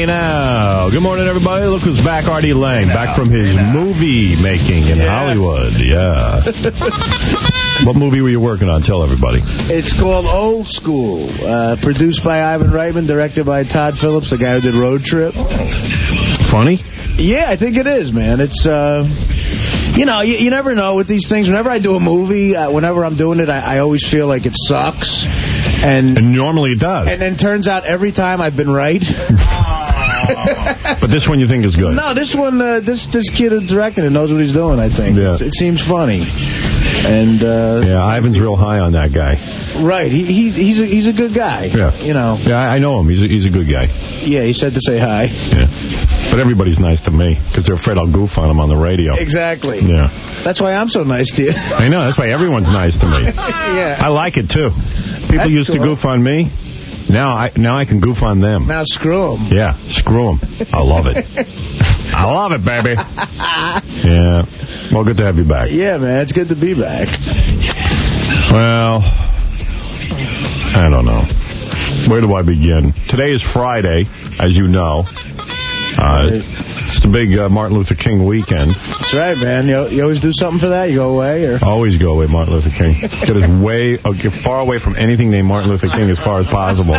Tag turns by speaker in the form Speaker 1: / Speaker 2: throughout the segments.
Speaker 1: Hey now. Good morning, everybody. Look who's back, Artie Lang, back from his movie making in Hollywood. Yeah. What movie were you working on? Tell everybody.
Speaker 2: It's called Old School, produced by Ivan Reitman, directed by Todd Phillips, the guy who did Road Trip.
Speaker 1: Funny?
Speaker 2: Yeah, I think it is, man. It's, you know, you never know with these things. Whenever I do a movie, whenever I'm doing it, I always feel like it sucks. And
Speaker 1: normally it does.
Speaker 2: And then turns out every time I've been right.
Speaker 1: But this one you think is good?
Speaker 2: No, this one, this kid who's directing it knows what he's doing, I think.
Speaker 1: Yeah.
Speaker 2: It seems funny. And
Speaker 1: yeah, Ivan's real high on that guy.
Speaker 2: Right. He's a good guy.
Speaker 1: Yeah.
Speaker 2: You know.
Speaker 1: Yeah, I know him. He's a good guy.
Speaker 2: Yeah, he said to say hi.
Speaker 1: Yeah. But everybody's nice to me because they're afraid I'll goof on him on the radio.
Speaker 2: Exactly.
Speaker 1: Yeah.
Speaker 2: That's why I'm so nice to you.
Speaker 1: I know. That's why everyone's nice to me.
Speaker 2: Yeah.
Speaker 1: I like it, too. People used to goof on me. Now I can goof on them.
Speaker 2: Now screw them.
Speaker 1: Yeah, screw them. I love it. I love it, baby. Yeah. Well, good to have you back.
Speaker 2: Yeah, man. It's good to be back.
Speaker 1: Well, I don't know. Where do I begin? Today is Friday, as you know. It's the big Martin Luther King weekend.
Speaker 2: That's right, man. You always do something for that? You go away? Or?
Speaker 1: Always go away, Martin Luther King. Get far away from anything named Martin Luther King as far as possible.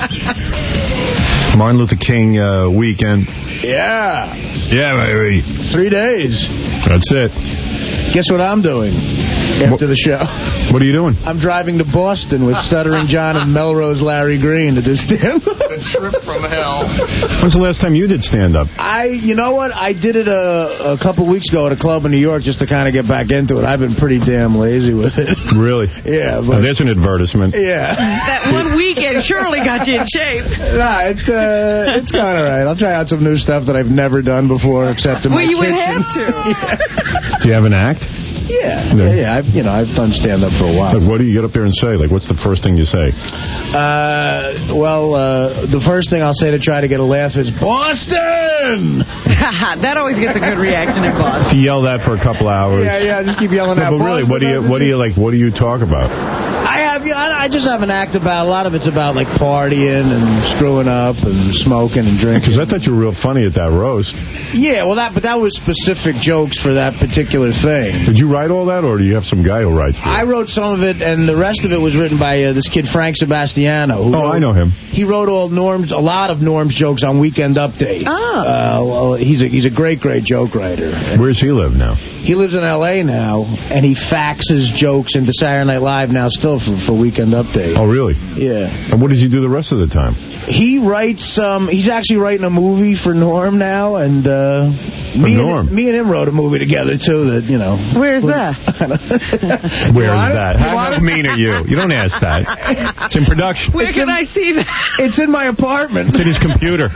Speaker 1: Martin Luther King weekend.
Speaker 2: Yeah.
Speaker 1: Yeah, baby.
Speaker 2: 3 days.
Speaker 1: That's it.
Speaker 2: Guess what I'm doing after the show?
Speaker 1: What are you doing?
Speaker 2: I'm driving to Boston with Stuttering John and Melrose Larry Green to do stand-up.
Speaker 3: A trip from hell.
Speaker 1: When's the last time you did stand-up?
Speaker 2: You know what? I did it a couple weeks ago at a club in New York just to kind of get back into it. I've been pretty damn lazy with it.
Speaker 1: Really?
Speaker 2: Yeah. But
Speaker 1: there's an advertisement.
Speaker 2: Yeah.
Speaker 4: That one weekend surely got you in shape.
Speaker 2: Nah, it's going all right. I'll try out some new stuff that I've never done before except in my kitchen.
Speaker 4: Well, you would have to.
Speaker 2: Yeah.
Speaker 1: Do you have an act?
Speaker 2: Yeah. I've done stand-up for a while.
Speaker 1: Like, what do you get up there and say? Like, what's the first thing you say?
Speaker 2: The first thing I'll say to try to get a laugh is, Boston!
Speaker 4: That always gets a good reaction in Boston.
Speaker 1: If you yell that for a couple hours.
Speaker 2: Yeah, just keep yelling out.
Speaker 1: But really, what do you talk about?
Speaker 2: I just have an act about, a lot of it's about, like, partying and screwing up and smoking and drinking.
Speaker 1: Because I thought you were real funny at that roast.
Speaker 2: Yeah, well, but that was specific jokes for that particular thing.
Speaker 1: Did you write all that, or do you have some guy who writes it?
Speaker 2: I wrote some of it, and the rest of it was written by this kid, Frank Sebastiano.
Speaker 1: I know him.
Speaker 2: He wrote a lot of Norm's jokes on Weekend Update.
Speaker 4: Oh.
Speaker 2: He's a great joke writer.
Speaker 1: Where does he live now?
Speaker 2: He lives in L.A. now, and he faxes jokes into Saturday Night Live now still for Weekend Update.
Speaker 1: Oh, really?
Speaker 2: Yeah.
Speaker 1: And what does he do the rest of the time?
Speaker 2: He writes, he's actually writing a movie for Norm now, and me and him wrote a movie together, too, that, you know.
Speaker 4: Where's that?
Speaker 1: Where's that? How mean are you? You don't ask that. It's in production.
Speaker 4: Where can I see that?
Speaker 2: It's in my apartment.
Speaker 1: It's in his computer.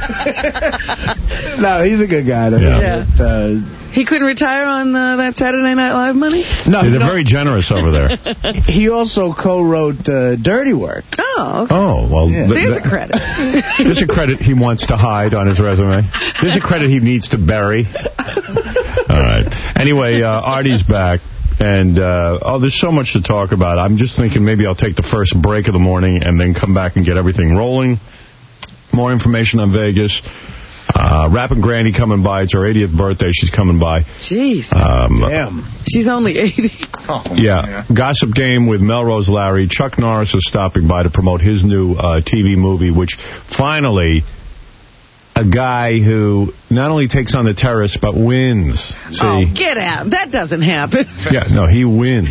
Speaker 2: No, he's a good guy, though.
Speaker 4: Yeah. He couldn't retire on that Saturday Night Live money?
Speaker 2: No,
Speaker 1: they're very generous over there.
Speaker 2: He also co-wrote Dirty Work.
Speaker 4: Oh, okay.
Speaker 1: Oh, well.
Speaker 4: Yeah. There's a credit.
Speaker 1: There's a credit he wants to hide on his resume. There's a credit he needs to bury. All right. Anyway, Artie's back. And, there's so much to talk about. I'm just thinking maybe I'll take the first break of the morning and then come back and get everything rolling. More information on Vegas. Rappin' Granny coming by. It's her 80th birthday. She's coming by.
Speaker 4: Jeez.
Speaker 2: Damn.
Speaker 4: She's only 80.
Speaker 3: Oh,
Speaker 1: yeah. Gossip Game with Melrose Larry. Chuck Norris is stopping by to promote his new TV movie, which finally... a guy who not only takes on the terrorists, but wins. See?
Speaker 4: Oh, get out. That doesn't happen.
Speaker 1: Yeah, no, he wins.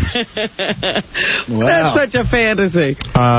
Speaker 2: Wow.
Speaker 4: That's such a fantasy.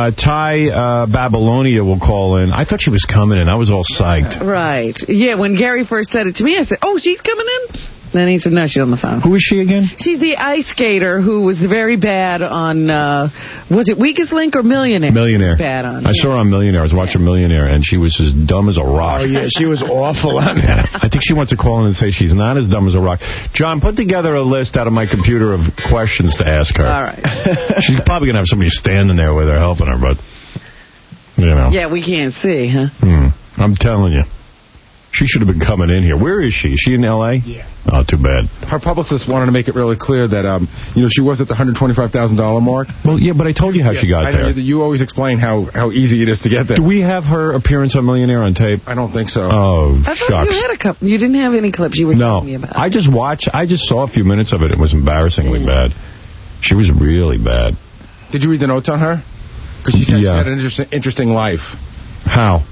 Speaker 1: Ty Babylonia will call in. I thought she was coming in. I was all psyched.
Speaker 4: Right. Yeah, when Gary first said it to me, I said, oh, she's coming in? Then he said, no, she's on the phone.
Speaker 1: Who is she again?
Speaker 4: She's the ice skater who was very bad on, was it Weakest Link or Millionaire?
Speaker 1: Millionaire.
Speaker 4: Bad on.
Speaker 1: I saw her on Millionaire. I was watching Millionaire, and she was as dumb as a rock.
Speaker 2: Oh, yeah, she was awful on that.
Speaker 1: I think she wants to call in and say she's not as dumb as a rock. John, put together a list out of my computer of questions to ask her.
Speaker 4: All right.
Speaker 1: She's probably going to have somebody standing there with her helping her, but, you know.
Speaker 4: Yeah, we can't see, huh?
Speaker 1: I'm telling you. She should have been coming in here. Where is she? Is she in L.A.?
Speaker 5: Yeah.
Speaker 1: Oh, too bad.
Speaker 5: Her publicist wanted to make it really clear that, she was at the $125,000 mark.
Speaker 1: Well, yeah, but I told you how she got there.
Speaker 5: You always explain how easy it is to get there.
Speaker 1: Do we have her appearance on Millionaire on tape?
Speaker 5: I don't think so.
Speaker 1: Oh,
Speaker 4: I thought
Speaker 1: shucks.
Speaker 4: you had a couple. You didn't have any clips you were telling me about.
Speaker 1: I just saw a few minutes of it. It was embarrassingly bad. She was really bad.
Speaker 5: Did you read the notes on her? Because she said she had an interesting life.
Speaker 1: How?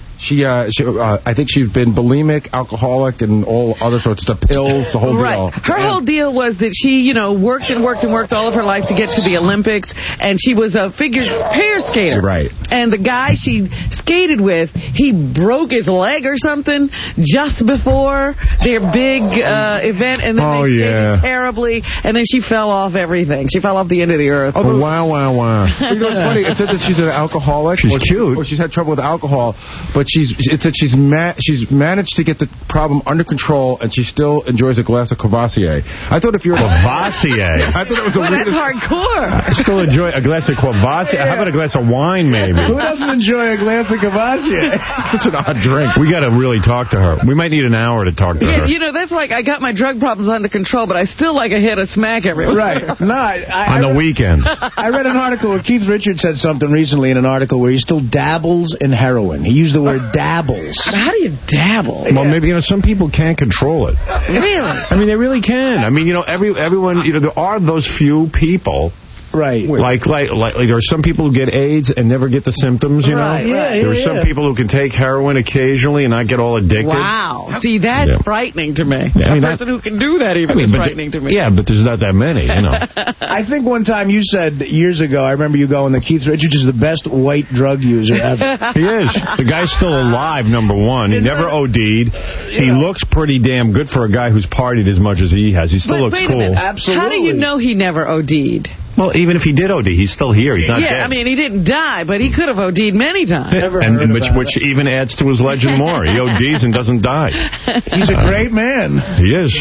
Speaker 5: I think she's been bulimic, alcoholic, and all other sorts of stuff, pills, the whole deal.
Speaker 4: Her whole deal was that she, worked all of her life to get to the Olympics, and she was a figure skater.
Speaker 5: Right.
Speaker 4: And the guy she skated with, he broke his leg or something just before their big event, and then they skated terribly, and then she fell off everything. She fell off the end of the earth.
Speaker 1: Wow.
Speaker 5: You know what's funny? It said that she's an alcoholic.
Speaker 1: She's cute.
Speaker 5: Or she's had trouble with alcohol, but it said she's managed to get the problem under control, and she still enjoys a glass of Courvoisier. I thought if you're
Speaker 1: Courvoisier.
Speaker 5: I thought it was
Speaker 4: that's hardcore.
Speaker 1: I still enjoy a glass of Courvoisier. How about a glass of wine, maybe?
Speaker 2: Who doesn't enjoy a glass of Courvoisier?
Speaker 5: Such an odd drink.
Speaker 1: We got to really talk to her. We might need an hour to talk to her.
Speaker 4: That's like I got my drug problems under control, but I still like a hit of smack every once.
Speaker 2: Right. No,
Speaker 1: on the weekends.
Speaker 2: I read an article where Keith Richards said something recently in an article where he still dabbles in heroin. He used the word dabbles.
Speaker 4: How do you dabble?
Speaker 1: Well, maybe, some people can't control it.
Speaker 4: Really?
Speaker 1: I mean, they really can. I mean, everyone, there are those few people.
Speaker 2: Right.
Speaker 1: Like there are some people who get AIDS and never get the symptoms, you know?
Speaker 4: Right.
Speaker 1: There are some people who can take heroin occasionally and not get all addicted.
Speaker 4: Wow. See, that's frightening to me.
Speaker 1: I mean,
Speaker 4: a person who can do that is frightening to me.
Speaker 1: Yeah, but there's not that many,
Speaker 2: I think one time you said years ago, I remember you going, that Keith Richards is the best white drug user ever.
Speaker 1: He is. The guy's still alive, number one. He never OD'd. He looks pretty damn good for a guy who's partied as much as he has. He still looks cool.
Speaker 2: Absolutely.
Speaker 4: How do you know he never OD'd?
Speaker 1: Well, even if he did OD, he's still here. He's not dead.
Speaker 4: Yeah, I mean, he didn't die, but he could have OD'd many times.
Speaker 1: And which even adds to his legend more. He ODs and doesn't die.
Speaker 2: He's a great man.
Speaker 1: He is.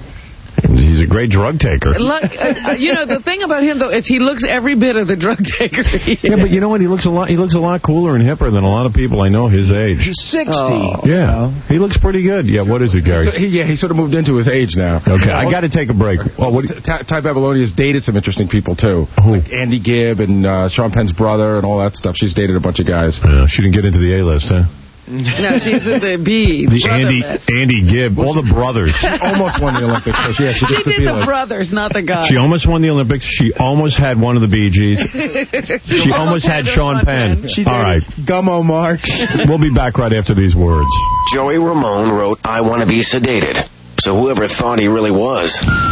Speaker 1: He's a great drug taker.
Speaker 4: Look, the thing about him, though, is he looks every bit of the drug taker.
Speaker 1: Yeah, but you know what? He looks a lot cooler and hipper than a lot of people I know his age.
Speaker 2: He's 60.
Speaker 1: Yeah. He looks pretty good. Yeah, what is it, Gary?
Speaker 5: He sort of moved into his age now.
Speaker 1: Okay, I got to take a break.
Speaker 5: Ty Babylonia's dated some interesting people, too.
Speaker 1: Who?
Speaker 5: Like Andy Gibb and Sean Penn's brother and all that stuff. She's dated a bunch of guys.
Speaker 1: Yeah, she didn't get into the A-list, huh?
Speaker 4: No, she's in the B.
Speaker 1: The Andy Gibb, all the brothers.
Speaker 5: She almost won the Olympics. So she
Speaker 4: did the brothers, not the guys.
Speaker 1: She almost won the Olympics. She almost had one of the Bee Gees. She almost had Sean Penn. All right.
Speaker 2: Gummo Marx.
Speaker 1: We'll be back right after these words.
Speaker 6: Joey Ramone wrote, "I Want to Be Sedated." So whoever thought he really was.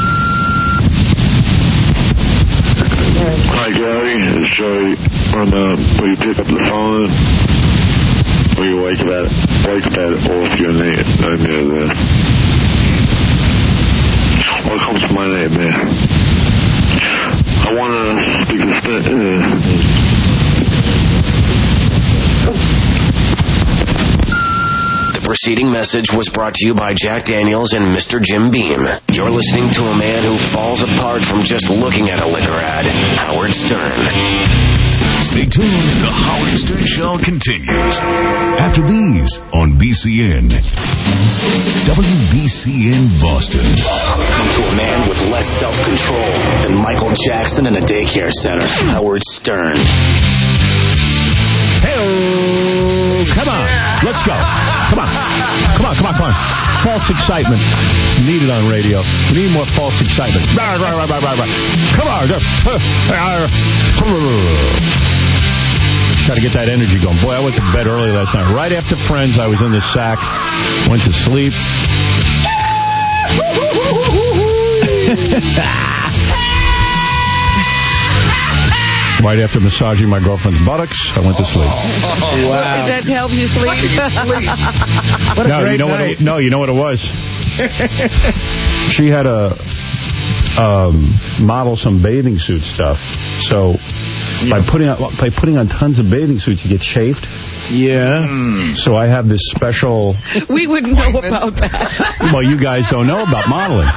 Speaker 7: Hi, Gary. It's Joey. Will you pick up the phone? Or you wake that off your name there. What comes to my name, man? I want to speak to
Speaker 6: The preceding message was brought to you by Jack Daniels and Mr. Jim Beam. You're listening to a man who falls apart from just looking at a liquor ad, Howard Stern.
Speaker 8: Stay tuned. The Howard Stern Show continues after these on BCN. WBCN Boston.
Speaker 6: Listen to a man with less self-control than Michael Jackson in a daycare center, Howard Stern.
Speaker 1: Hey, come on. Let's go. Come on. False excitement. Needed on radio. We need more false excitement. Come on. Try to get that energy going. Boy, I went to bed early last night. Right after Friends, I was in the sack. Went to sleep. Right after massaging my girlfriend's buttocks, I went to sleep.
Speaker 4: Wow. Did that help you sleep?
Speaker 1: You know what it was? She had to model some bathing suit stuff. So by putting on tons of bathing suits, you get chafed.
Speaker 2: Yeah.
Speaker 1: So I have this special...
Speaker 4: We wouldn't know about that.
Speaker 1: Well, you guys don't know about modeling.